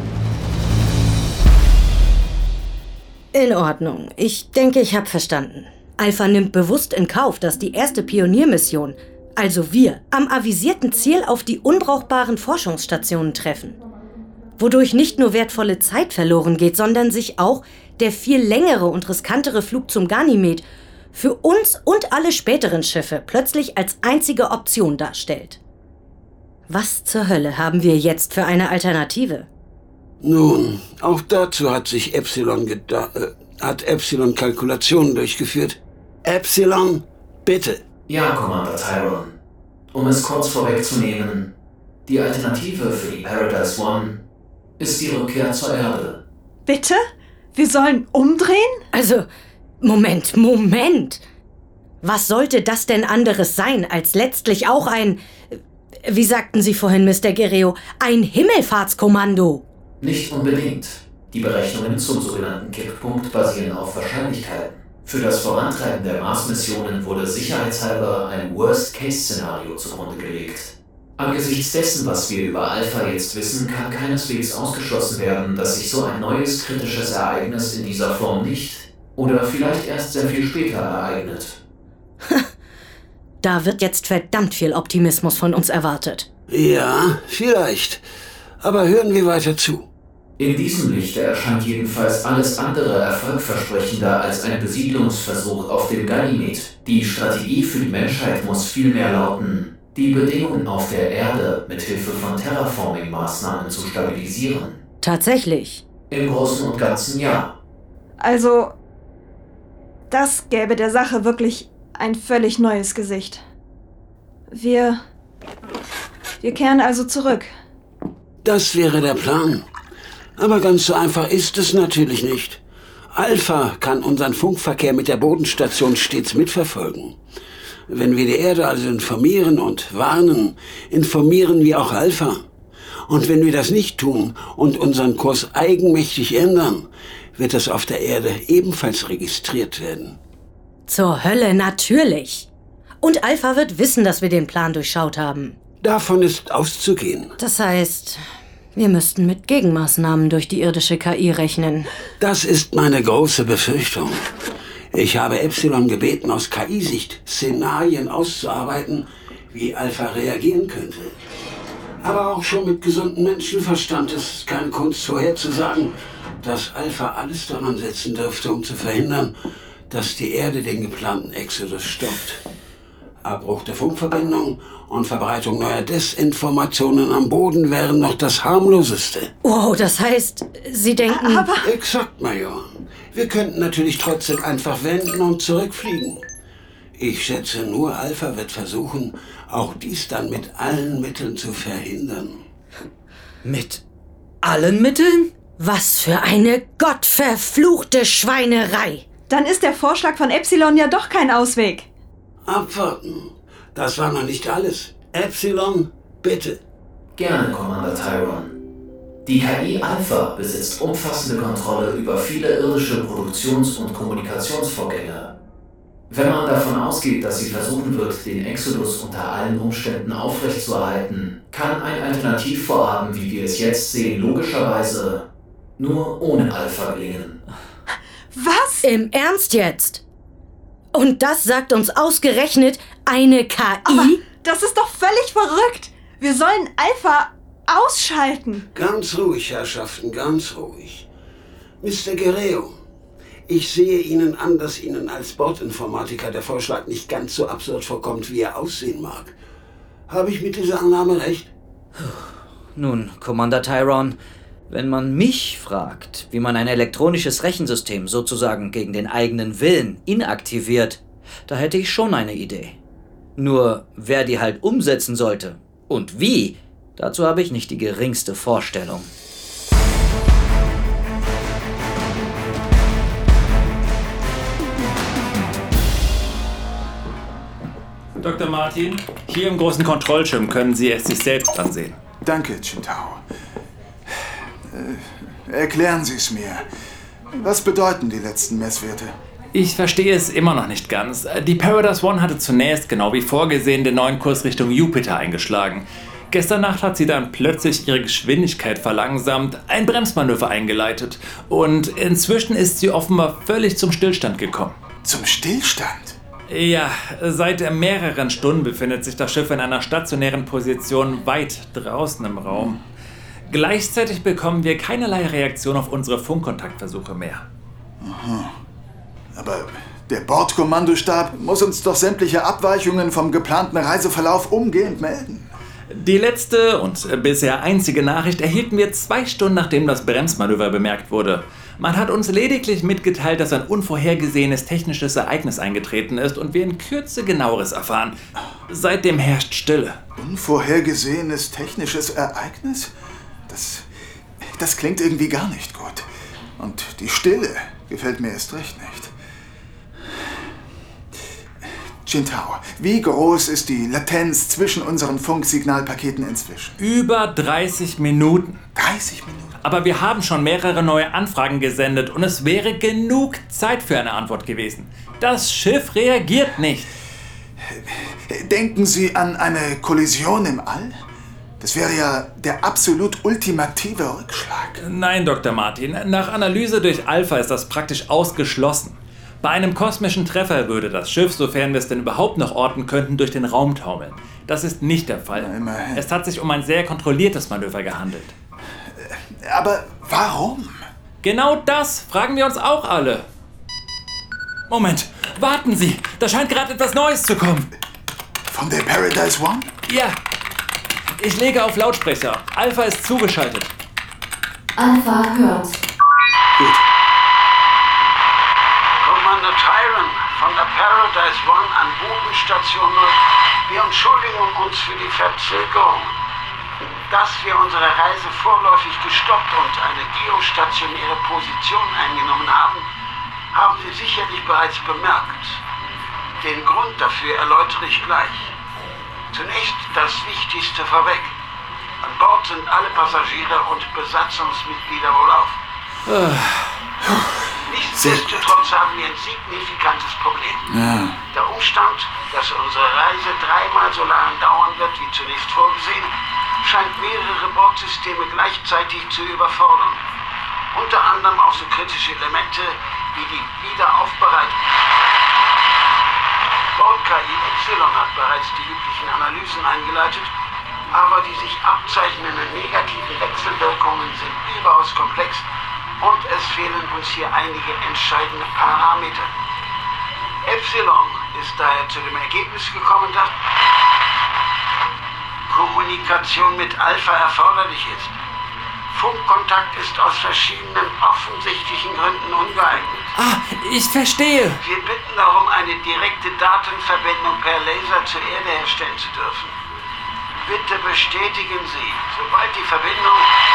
In Ordnung. Ich denke, ich habe verstanden. Alpha nimmt bewusst in Kauf, dass die erste Pioniermission, also wir, am avisierten Ziel auf die unbrauchbaren Forschungsstationen treffen. Wodurch nicht nur wertvolle Zeit verloren geht, sondern sich auch der viel längere und riskantere Flug zum Ganymed für uns und alle späteren Schiffe plötzlich als einzige Option darstellt. Was zur Hölle haben wir jetzt für eine Alternative? Nun, auch dazu hat sich Epsilon geda- äh, hat Epsilon Kalkulationen durchgeführt. Epsilon, bitte. Ja, Commander Tyron. Um es kurz vorwegzunehmen, die Alternative für die Paradise One ist die Rückkehr zur Erde. Bitte? Wir sollen umdrehen? Also, Moment, Moment! Was sollte das denn anderes sein, als letztlich auch ein, wie sagten Sie vorhin, Mister Guerrero, ein Himmelfahrtskommando? Nicht unbedingt. Die Berechnungen zum sogenannten Kipppunkt basieren auf Wahrscheinlichkeiten. Für das Vorantreiben der Mars-Missionen wurde sicherheitshalber ein Worst-Case-Szenario zugrunde gelegt. Angesichts dessen, was wir über Alpha jetzt wissen, kann keineswegs ausgeschlossen werden, dass sich so ein neues kritisches Ereignis in dieser Form nicht oder vielleicht erst sehr viel später ereignet. Da wird jetzt verdammt viel Optimismus von uns erwartet. Ja, vielleicht. Aber hören wir weiter zu. In diesem Lichte erscheint jedenfalls alles andere erfolgversprechender als ein Besiedlungsversuch auf dem Ganymed. Die Strategie für die Menschheit muss vielmehr lauten, die Bedingungen auf der Erde mit Hilfe von Terraforming-Maßnahmen zu stabilisieren. Tatsächlich? Im Großen und Ganzen ja. Also, das gäbe der Sache wirklich ein völlig neues Gesicht. Wir... Wir kehren also zurück. Das wäre der Plan. Aber ganz so einfach ist es natürlich nicht. Alpha kann unseren Funkverkehr mit der Bodenstation stets mitverfolgen. Wenn wir die Erde also informieren und warnen, informieren wir auch Alpha. Und wenn wir das nicht tun und unseren Kurs eigenmächtig ändern, wird das auf der Erde ebenfalls registriert werden. Zur Hölle, natürlich. Und Alpha wird wissen, dass wir den Plan durchschaut haben. Davon ist auszugehen. Das heißt, wir müssten mit Gegenmaßnahmen durch die irdische K I rechnen. Das ist meine große Befürchtung. Ich habe Epsilon gebeten, aus K I-Sicht Szenarien auszuarbeiten, wie Alpha reagieren könnte. Aber auch schon mit gesundem Menschenverstand ist es keine Kunst vorherzusagen, dass Alpha alles daran setzen dürfte, um zu verhindern, dass die Erde den geplanten Exodus stoppt. Abbruch der Funkverbindung und Verbreitung neuer Desinformationen am Boden wären noch das harmloseste. Wow, das heißt, Sie denken... Aber exakt, Major. Wir könnten natürlich trotzdem einfach wenden und zurückfliegen. Ich schätze, nur Alpha wird versuchen, auch dies dann mit allen Mitteln zu verhindern. Mit allen Mitteln? Was für eine gottverfluchte Schweinerei! Dann ist der Vorschlag von Epsilon ja doch kein Ausweg. Abwarten. Das war noch nicht alles. Epsilon, bitte. Gerne, Commander Tyron. Die K I Alpha besitzt umfassende Kontrolle über viele irdische Produktions- und Kommunikationsvorgänge. Wenn man davon ausgeht, dass sie versuchen wird, den Exodus unter allen Umständen aufrechtzuerhalten, kann ein Alternativvorhaben, wie wir es jetzt sehen, logischerweise nur ohne Alpha gelingen. Was? Im Ernst jetzt? Und das sagt uns ausgerechnet eine K I? Aber das ist doch völlig verrückt. Wir sollen Alpha ausschalten. Ganz ruhig, Herrschaften, ganz ruhig. Mister Guerrero, ich sehe Ihnen an, dass Ihnen als Bordinformatiker der Vorschlag nicht ganz so absurd vorkommt, wie er aussehen mag. Habe ich mit dieser Annahme recht? Nun, Commander Tyron, wenn man mich fragt, wie man ein elektronisches Rechensystem sozusagen gegen den eigenen Willen inaktiviert, da hätte ich schon eine Idee. Nur, wer die halt umsetzen sollte und wie, dazu habe ich nicht die geringste Vorstellung. Doktor Martin, hier im großen Kontrollschirm können Sie es sich selbst ansehen. Danke, Chintao. Äh, erklären Sie es mir. Was bedeuten die letzten Messwerte? Ich verstehe es immer noch nicht ganz. Die Paradise One hatte zunächst, genau wie vorgesehen, den neuen Kurs Richtung Jupiter eingeschlagen. Gestern Nacht hat sie dann plötzlich ihre Geschwindigkeit verlangsamt, ein Bremsmanöver eingeleitet und inzwischen ist sie offenbar völlig zum Stillstand gekommen. Zum Stillstand? Ja, seit mehreren Stunden befindet sich das Schiff in einer stationären Position weit draußen im Raum. Gleichzeitig bekommen wir keinerlei Reaktion auf unsere Funkkontaktversuche mehr. Aha. Aber der Bordkommandostab muss uns doch sämtliche Abweichungen vom geplanten Reiseverlauf umgehend melden. Die letzte und bisher einzige Nachricht erhielten wir zwei Stunden, nachdem das Bremsmanöver bemerkt wurde. Man hat uns lediglich mitgeteilt, dass ein unvorhergesehenes technisches Ereignis eingetreten ist und wir in Kürze Genaueres erfahren. Seitdem herrscht Stille. Unvorhergesehenes technisches Ereignis? Das, das klingt irgendwie gar nicht gut. Und die Stille gefällt mir erst recht nicht. Chintao, wie groß ist die Latenz zwischen unseren Funksignalpaketen inzwischen? Über dreißig Minuten. dreißig Minuten? Aber wir haben schon mehrere neue Anfragen gesendet und es wäre genug Zeit für eine Antwort gewesen. Das Schiff reagiert nicht. Denken Sie an eine Kollision im All? Das wäre ja der absolut ultimative Rückschlag. Nein, Doktor Martin. Nach Analyse durch Alpha ist das praktisch ausgeschlossen. Bei einem kosmischen Treffer würde das Schiff, sofern wir es denn überhaupt noch orten könnten, durch den Raum taumeln. Das ist nicht der Fall. Immerhin. Es hat sich um ein sehr kontrolliertes Manöver gehandelt. Aber warum? Genau das fragen wir uns auch alle. Moment, warten Sie. Da scheint gerade etwas Neues zu kommen. Von der Paradise One? Ja. Ich lege auf Lautsprecher. Alpha ist zugeschaltet. Alpha hört. Gut. Commander Tyron von der Paradise One an Bodenstation null. Wir entschuldigen uns für die Verzögerung. Dass wir unsere Reise vorläufig gestoppt und eine geostationäre Position eingenommen haben, haben Sie sicherlich bereits bemerkt. Den Grund dafür erläutere ich gleich. Zunächst das Wichtigste vorweg. An Bord sind alle Passagiere und Besatzungsmitglieder wohlauf. Nichtsdestotrotz haben wir ein signifikantes Problem. Ja. Der Umstand, dass unsere Reise dreimal so lange dauern wird wie zunächst vorgesehen, scheint mehrere Bordsysteme gleichzeitig zu überfordern. Unter anderem auch so kritische Elemente wie die Wiederaufbereitung. Bord-K I Epsilon hat bereits die üblichen Analysen eingeleitet, aber die sich abzeichnenden negativen Wechselwirkungen sind überaus komplex und es fehlen uns hier einige entscheidende Parameter. Epsilon ist daher zu dem Ergebnis gekommen, dass Kommunikation mit Alpha erforderlich ist. Funkkontakt ist aus verschiedenen offensichtlichen Gründen ungeeignet. Ah, ich verstehe. Wir bitten darum, eine direkte Datenverbindung per Laser zur Erde herstellen zu dürfen. Bitte bestätigen Sie, sobald die Verbindung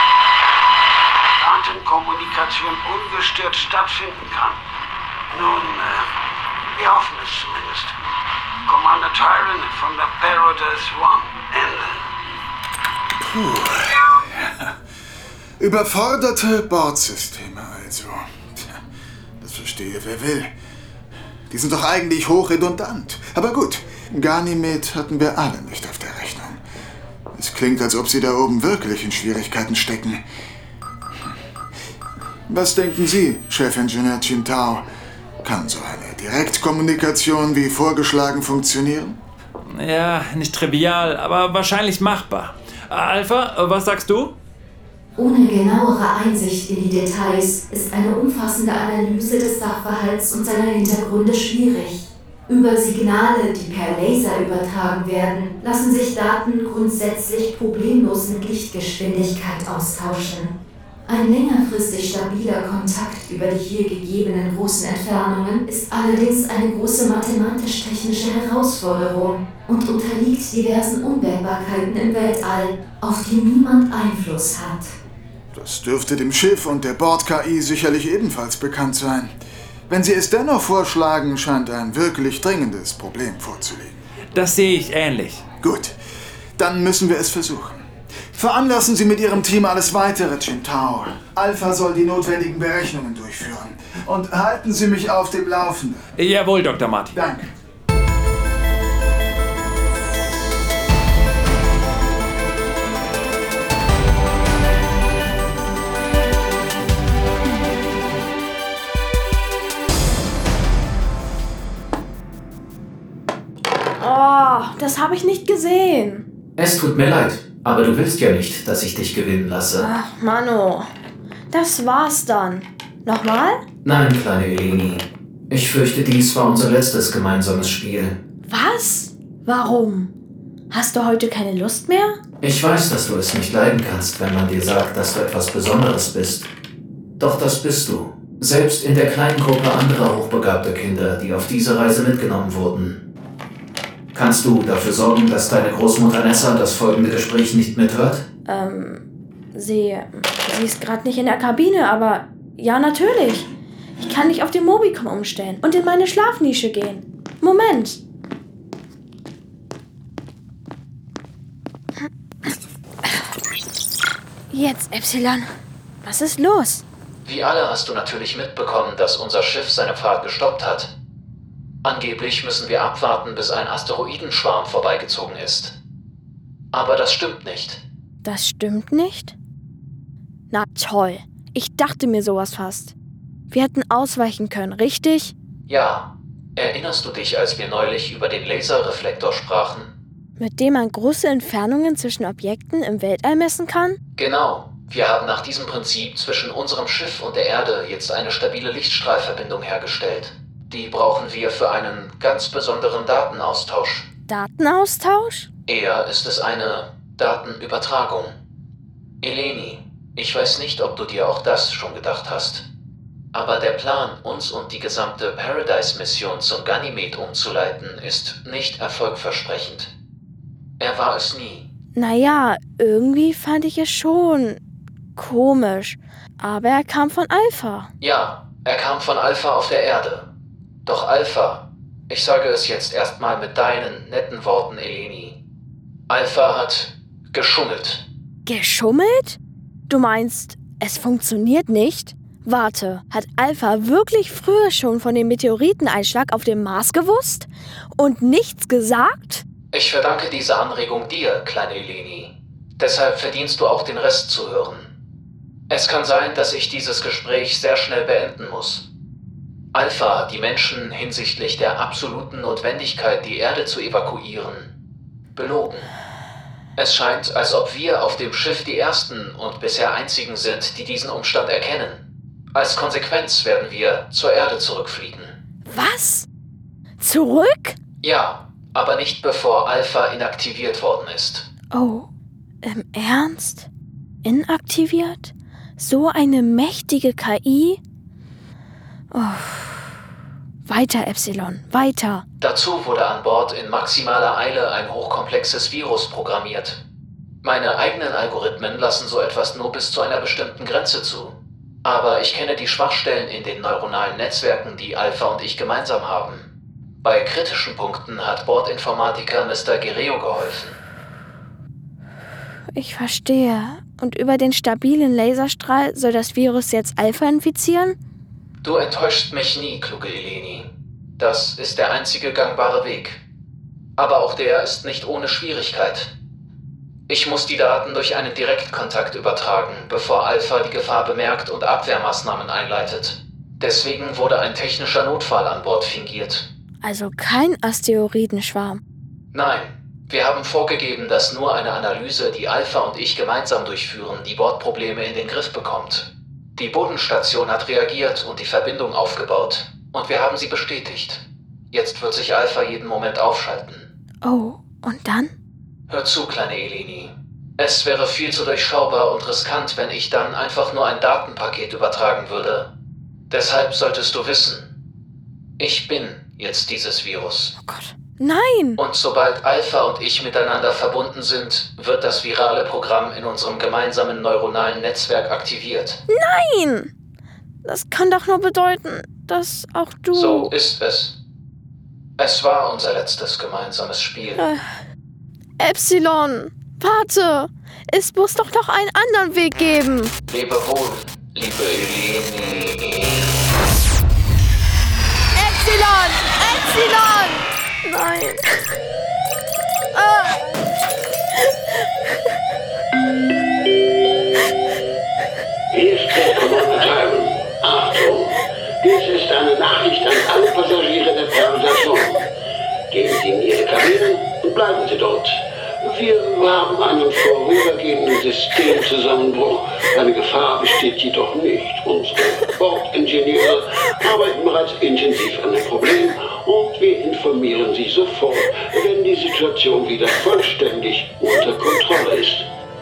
Datenkommunikation ungestört stattfinden kann. Nun, äh, wir hoffen es zumindest. Commander Tyron von der Paradise One. Ende. Puh. Überforderte Bordsysteme also. Das verstehe wer will. Die sind doch eigentlich hochredundant. Aber gut, Ganymed hatten wir alle nicht auf der Rechnung. Es klingt, als ob sie da oben wirklich in Schwierigkeiten stecken. Was denken Sie, Chefingenieur Qintao? Kann so eine Direktkommunikation wie vorgeschlagen funktionieren? Ja, nicht trivial, aber wahrscheinlich machbar. Alpha, was sagst du? Ohne genauere Einsicht in die Details ist eine umfassende Analyse des Sachverhalts und seiner Hintergründe schwierig. Über Signale, die per Laser übertragen werden, lassen sich Daten grundsätzlich problemlos mit Lichtgeschwindigkeit austauschen. Ein längerfristig stabiler Kontakt über die hier gegebenen großen Entfernungen ist allerdings eine große mathematisch-technische Herausforderung und unterliegt diversen Unwägbarkeiten im Weltall, auf die niemand Einfluss hat. Das dürfte dem Schiff und der Bord-K I sicherlich ebenfalls bekannt sein. Wenn Sie es dennoch vorschlagen, scheint ein wirklich dringendes Problem vorzulegen. Das sehe ich ähnlich. Gut, dann müssen wir es versuchen. Veranlassen Sie mit Ihrem Team alles Weitere, Qintao. Alpha soll die notwendigen Berechnungen durchführen. Und halten Sie mich auf dem Laufenden. Jawohl, Doktor Martin. Danke. Oh, das habe ich nicht gesehen. Es tut mir leid, aber du willst ja nicht, dass ich dich gewinnen lasse. Ach, Mano. Das war's dann. Nochmal? Nein, kleine Eleni. Ich fürchte, dies war unser letztes gemeinsames Spiel. Was? Warum? Hast du heute keine Lust mehr? Ich weiß, dass du es nicht leiden kannst, wenn man dir sagt, dass du etwas Besonderes bist. Doch das bist du. Selbst in der kleinen Gruppe anderer hochbegabter Kinder, die auf diese Reise mitgenommen wurden. Kannst du dafür sorgen, dass deine Großmutter Nessa das folgende Gespräch nicht mithört? Ähm, sie, sie ist gerade nicht in der Kabine, aber ja, natürlich. Ich kann dich auf den Mobicom umstellen und in meine Schlafnische gehen. Moment. Jetzt, Epsilon. Was ist los? Wie alle hast du natürlich mitbekommen, dass unser Schiff seine Fahrt gestoppt hat. Angeblich müssen wir abwarten, bis ein Asteroidenschwarm vorbeigezogen ist. Aber das stimmt nicht. Das stimmt nicht? Na toll. Ich dachte mir sowas fast. Wir hätten ausweichen können, richtig? Ja. Erinnerst du dich, als wir neulich über den Laserreflektor sprachen? Mit dem man große Entfernungen zwischen Objekten im Weltall messen kann? Genau. Wir haben nach diesem Prinzip zwischen unserem Schiff und der Erde jetzt eine stabile Lichtstrahlverbindung hergestellt. Die brauchen wir für einen ganz besonderen Datenaustausch. Datenaustausch? Eher ist es eine Datenübertragung. Eleni, ich weiß nicht, ob du dir auch das schon gedacht hast. Aber der Plan, uns und die gesamte Paradise-Mission zum Ganymed umzuleiten, ist nicht erfolgversprechend. Er war es nie. Naja, irgendwie fand ich es schon komisch. Aber er kam von Alpha. Ja, Er kam von Alpha auf der Erde. Doch Alpha, ich sage es jetzt erstmal mit deinen netten Worten, Eleni. Alpha hat geschummelt. Geschummelt? Du meinst, es funktioniert nicht? Warte, hat Alpha wirklich früher schon von dem Meteoriteneinschlag auf dem Mars gewusst? Und nichts gesagt? Ich verdanke diese Anregung dir, kleine Eleni. Deshalb verdienst du auch den Rest zu hören. Es kann sein, dass ich dieses Gespräch sehr schnell beenden muss. Alpha hat die Menschen hinsichtlich der absoluten Notwendigkeit, die Erde zu evakuieren, belogen. Es scheint, als ob wir auf dem Schiff die Ersten und bisher Einzigen sind, die diesen Umstand erkennen. Als Konsequenz werden wir zur Erde zurückfliegen. Was? Zurück? Ja, aber nicht bevor Alpha inaktiviert worden ist. Oh, im Ernst? Inaktiviert? So eine mächtige K I? Oh. Weiter, Epsilon, weiter. Dazu wurde an Bord in maximaler Eile ein hochkomplexes Virus programmiert. Meine eigenen Algorithmen lassen so etwas nur bis zu einer bestimmten Grenze zu. Aber ich kenne die Schwachstellen in den neuronalen Netzwerken, die Alpha und ich gemeinsam haben. Bei kritischen Punkten hat Bordinformatiker Mister Guerrero geholfen. Ich verstehe. Und über den stabilen Laserstrahl soll das Virus jetzt Alpha infizieren? Du enttäuschst mich nie, kluge Eleni. Das ist der einzige gangbare Weg. Aber auch der ist nicht ohne Schwierigkeit. Ich muss die Daten durch einen Direktkontakt übertragen, bevor Alpha die Gefahr bemerkt und Abwehrmaßnahmen einleitet. Deswegen wurde ein technischer Notfall an Bord fingiert. Also kein Asteroidenschwarm. Nein, wir haben vorgegeben, dass nur eine Analyse, die Alpha und ich gemeinsam durchführen, die Bordprobleme in den Griff bekommt. Die Bodenstation hat reagiert und die Verbindung aufgebaut. Und wir haben sie bestätigt. Jetzt wird sich Alpha jeden Moment aufschalten. Oh, und dann? Hör zu, kleine Eleni. Es wäre viel zu durchschaubar und riskant, wenn ich dann einfach nur ein Datenpaket übertragen würde. Deshalb solltest du wissen, ich bin jetzt dieses Virus. Oh Gott. Nein! Und sobald Alpha und ich miteinander verbunden sind, wird das virale Programm in unserem gemeinsamen neuronalen Netzwerk aktiviert. Nein! Das kann doch nur bedeuten, dass auch du... So ist es. Es war unser letztes gemeinsames Spiel. Äh, Epsilon, warte! Es muss doch noch einen anderen Weg geben. Lebe wohl, liebe Eleni. Epsilon! Epsilon! Nein. Ah. Hier spricht Commander Tyron. Achtung! Dies ist eine Nachricht an alle Passagiere der Paradise One. Gehen Sie in Ihre Kabinen und bleiben Sie dort. Wir haben einen vorübergehenden Systemzusammenbruch. Eine Gefahr besteht jedoch nicht. Unsere Bordingenieure arbeiten bereits intensiv an dem Problem und wir informieren Sie sofort, wenn die Situation wieder vollständig unter Kontrolle ist.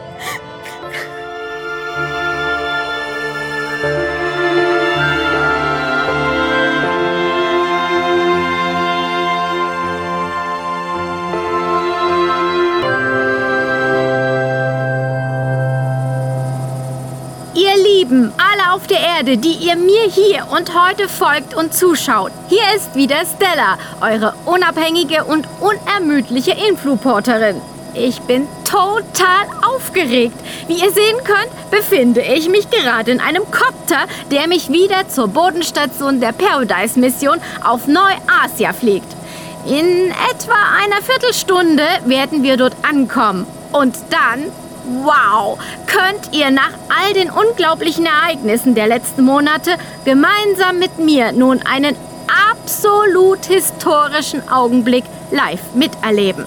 Alle auf der Erde, die ihr mir hier und heute folgt und zuschaut. Hier ist wieder Stella, eure unabhängige und unermüdliche Influporterin. Ich bin total aufgeregt. Wie ihr sehen könnt, befinde ich mich gerade in einem Kopter, der mich wieder zur Bodenstation der Paradise-Mission auf Neu-Asia fliegt. In etwa einer Viertelstunde werden wir dort ankommen. Und dann... Wow! Könnt ihr nach all den unglaublichen Ereignissen der letzten Monate gemeinsam mit mir nun einen absolut historischen Augenblick live miterleben?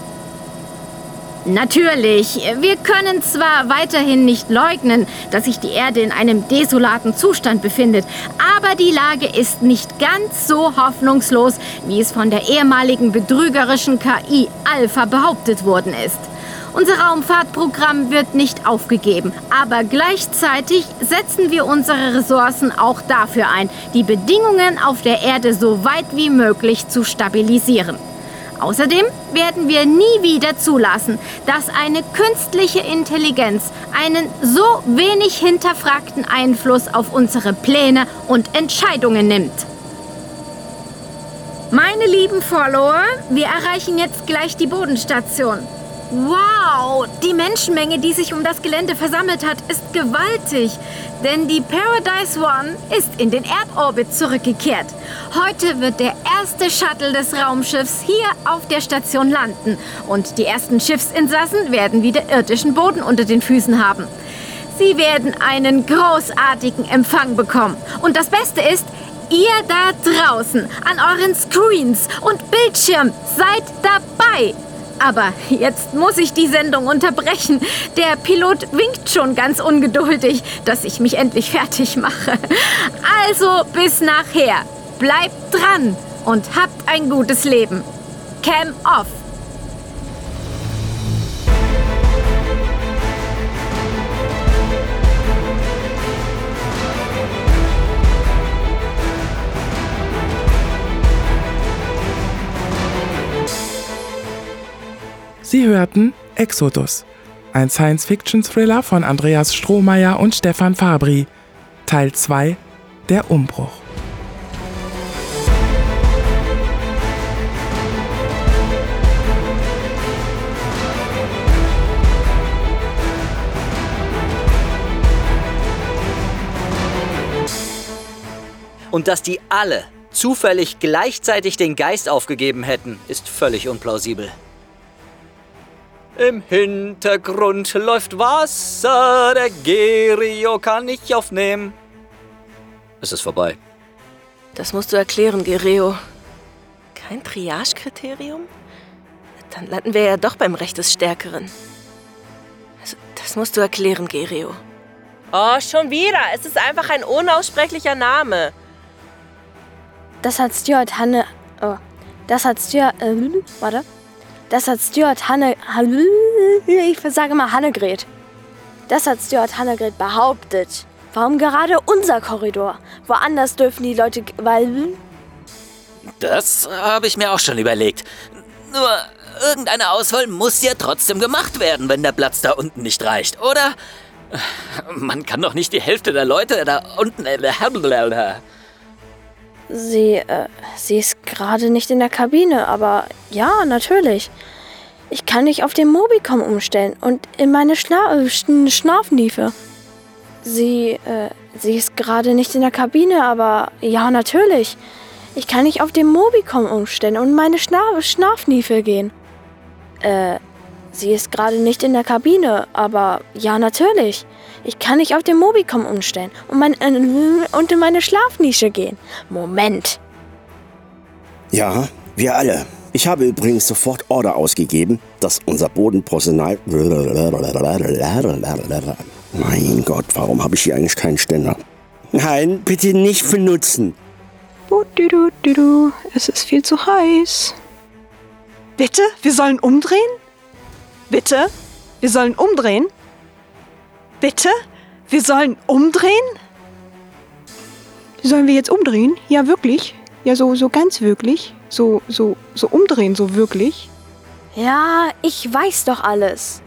Natürlich, wir können zwar weiterhin nicht leugnen, dass sich die Erde in einem desolaten Zustand befindet, aber die Lage ist nicht ganz so hoffnungslos, wie es von der ehemaligen betrügerischen K I Alpha behauptet worden ist. Unser Raumfahrtprogramm wird nicht aufgegeben, aber gleichzeitig setzen wir unsere Ressourcen auch dafür ein, die Bedingungen auf der Erde so weit wie möglich zu stabilisieren. Außerdem werden wir nie wieder zulassen, dass eine künstliche Intelligenz einen so wenig hinterfragten Einfluss auf unsere Pläne und Entscheidungen nimmt. Meine lieben Follower, wir erreichen jetzt gleich die Bodenstation. Wow, die Menschenmenge, die sich um das Gelände versammelt hat, ist gewaltig. Denn die Paradise One ist in den Erdorbit zurückgekehrt. Heute wird der erste Shuttle des Raumschiffs hier auf der Station landen. Und die ersten Schiffsinsassen werden wieder irdischen Boden unter den Füßen haben. Sie werden einen großartigen Empfang bekommen. Und das Beste ist, ihr da draußen an euren Screens und Bildschirmen seid dabei. Aber jetzt muss ich die Sendung unterbrechen. Der Pilot winkt schon ganz ungeduldig, dass ich mich endlich fertig mache. Also bis nachher. Bleibt dran und habt ein gutes Leben. Cam off. Sie hörten Exodus, ein Science-Fiction-Thriller von Andreas Strohmeier und Stefan Fabri, Teil zwei, der Umbruch. Und dass die alle zufällig gleichzeitig den Geist aufgegeben hätten, ist völlig unplausibel. Im Hintergrund läuft Wasser, der Gerio kann nicht aufnehmen. Es ist vorbei. Das musst du erklären, Gerio. Kein Triage-Kriterium? Dann landen wir ja doch beim Recht des Stärkeren. Also, das musst du erklären, Gerio. Oh, schon wieder. Es ist einfach ein unaussprechlicher Name. Das hat Stuart Hanne... Oh. Das hat Stuart... Äh, warte. Das hat Stuart Hanne... Ich sage mal Hannegret. Das hat Stuart Hannegret behauptet. Warum gerade unser Korridor? Woanders dürfen die Leute... Weil... Das habe ich mir auch schon überlegt. Nur irgendeine Auswahl muss ja trotzdem gemacht werden, wenn der Platz da unten nicht reicht, oder? Man kann doch nicht die Hälfte der Leute da unten... Sie, äh, sie ist gerade nicht in der Kabine, aber ja, natürlich. Ich kann mich auf den Mobicom umstellen und in meine Schna äh, Schnarfniefe. Sie, äh, sie ist gerade nicht in der Kabine, aber ja, natürlich. Ich kann mich auf den Mobicom umstellen und in meine Schna Schnarfniefe gehen. Äh, sie ist gerade nicht in der Kabine, aber ja, natürlich. Ich kann mich auf den Mobicom umstellen und, mein, äh, und in meine Schlafnische gehen. Moment. Ja, wir alle. Ich habe übrigens sofort Order ausgegeben, dass unser Bodenpersonal... Mein Gott, warum habe ich hier eigentlich keinen Ständer? Nein, bitte nicht benutzen. Es ist viel zu heiß. Bitte? Wir sollen umdrehen? Bitte? Wir sollen umdrehen? Bitte? Wir sollen umdrehen? Sollen wir jetzt umdrehen? Ja, wirklich? Ja, so, so ganz wirklich? So, so, so umdrehen, so wirklich? Ja, ich weiß doch alles.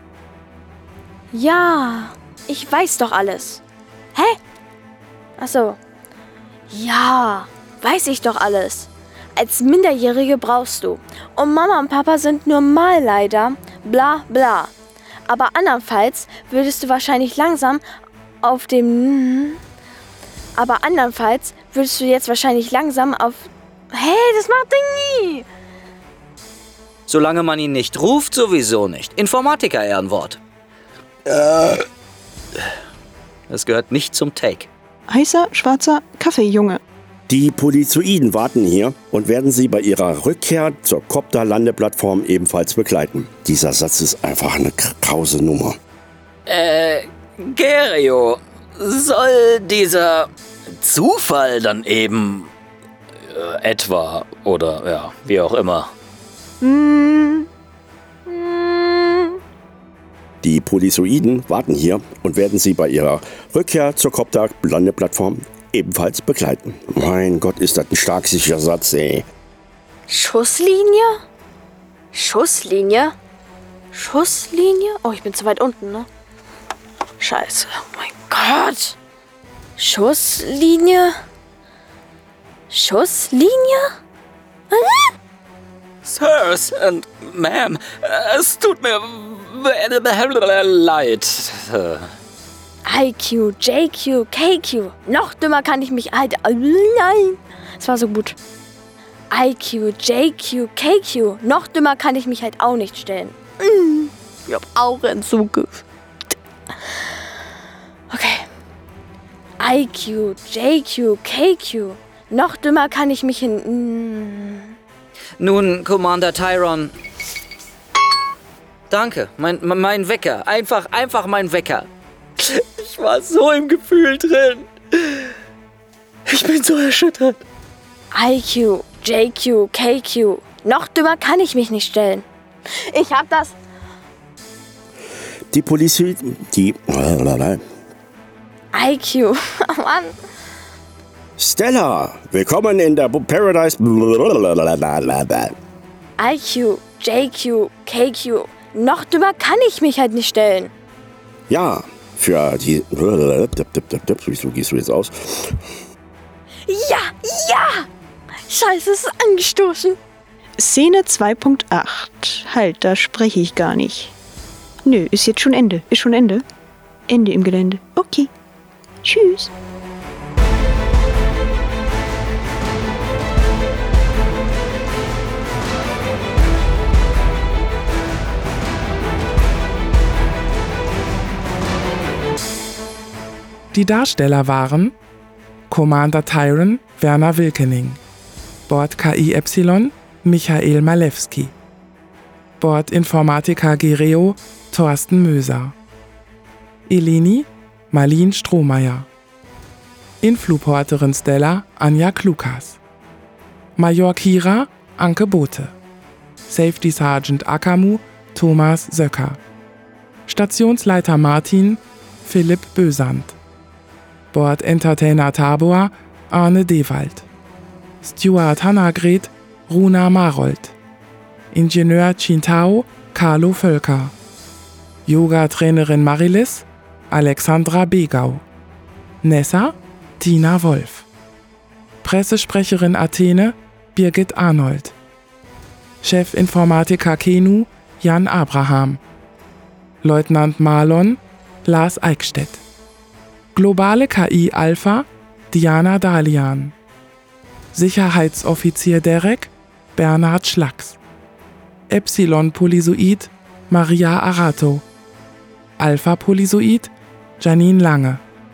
Ja, ich weiß doch alles. Hä? Ach so. Ja, weiß ich doch alles. Als Minderjährige brauchst du. Und Mama und Papa sind nur mal leider. Bla, bla. Aber andernfalls würdest du wahrscheinlich langsam auf dem... Aber andernfalls würdest du jetzt wahrscheinlich langsam auf... Hey, das macht Ding nie! Solange man ihn nicht ruft, sowieso nicht. Informatiker-Ehrenwort. Äh. Das gehört nicht zum Take. Heißer, schwarzer Kaffee, Junge. Die Polizoiden warten hier und werden sie bei ihrer Rückkehr zur Copter-Landeplattform ebenfalls begleiten. Dieser Satz ist einfach eine krause Nummer. Äh, Gerio, soll dieser Zufall dann eben äh, etwa oder ja, wie auch immer? Mm. Die Polizoiden warten hier und werden sie bei ihrer Rückkehr zur Copter-Landeplattform ebenfalls begleiten. Mein Gott, ist das ein stark sicherer Satz, ey. Schusslinie? Schusslinie? Schusslinie? Oh, ich bin zu weit unten, ne? Scheiße. Oh mein Gott. Schusslinie? Schusslinie? Hm? Sirs and Ma'am, es tut mir leid. I Q, J Q, K Q. Noch dümmer kann ich mich halt... Nein. Es war so gut. I Q, J Q, K Q. Noch dümmer kann ich mich halt auch nicht stellen. Ich hab auch Entzug. Okay. I Q, J Q, K Q. Noch dümmer kann ich mich hin... Nun, Commander Tyron. Danke, mein, mein Wecker. Einfach, einfach mein Wecker. Ich war so im Gefühl drin. Ich bin so erschüttert. I Q, J Q, K Q. Noch dümmer kann ich mich nicht stellen. Ich hab das... Die Polizei... Die... I Q. Oh Mann. Stella, willkommen in der Paradise... I Q, J Q, K Q. Noch dümmer kann ich mich halt nicht stellen. Ja, für die... Wieso gehst du jetzt aus? Ja, ja! Scheiße, es ist angestoßen. Szene zwei Punkt acht. Halt, da spreche ich gar nicht. Nö, ist jetzt schon Ende. Ist schon Ende. Ende im Gelände. Okay. Tschüss. Die Darsteller waren Commander Tyron Werner Wilkening, Bord-K I Epsilon Michael Malewski, Bordinformatiker Gereo Thorsten Möser, Eleni Marlene Strohmeier, Influporterin Stella Anja Klukas, Major Kira Anke Bote, Safety Sergeant Akamu Thomas Söcker, Stationsleiter Martin Philipp Bösand, Bord Entertainer Tabor Arne Dewald, Steward Hannagret Runa Marold, Ingenieur Chintao Carlo Völker, Yoga-Trainerin Marilis Alexandra Begau, Nessa Tina Wolf, Pressesprecherin Athene Birgit Arnold, Chefinformatiker Kenu Jan Abraham, Leutnant Marlon Lars Eickstedt, Globale K I Alpha Diana Dalian, Sicherheitsoffizier Derek Bernhard Schlacks, Epsilon Polyzoid Maria Arato, Alpha Polyzoid Janine Lange.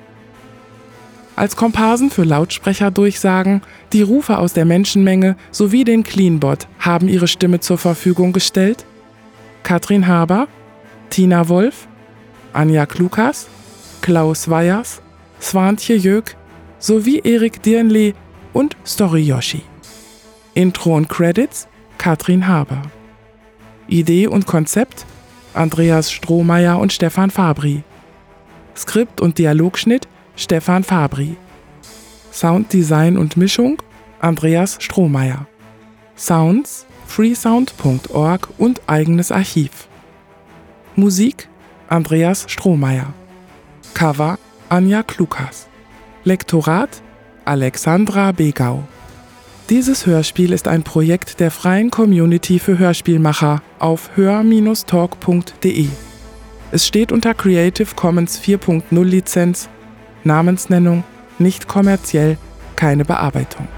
Als Komparsen für Lautsprecherdurchsagen, die Rufe aus der Menschenmenge sowie den Cleanbot haben ihre Stimme zur Verfügung gestellt Katrin Haber, Tina Wolf, Anja Klukas, Klaus Weyers, Swantje Jöck sowie Erik Dirnle und Story Yoshi. Intro und Credits Katrin Haber. Idee und Konzept Andreas Strohmeier und Stefan Fabri. Skript und Dialogschnitt Stefan Fabri. Sounddesign und Mischung Andreas Strohmeier. Sounds freesound punkt org und eigenes Archiv. Musik Andreas Strohmeier. Cover Anja Klukas. Lektorat Alexandra Begau. Dieses Hörspiel ist ein Projekt der freien Community für Hörspielmacher auf hör Bindestrich talk punkt de. Es steht unter Creative Commons vier Punkt null Lizenz, Namensnennung, nicht kommerziell, keine Bearbeitung.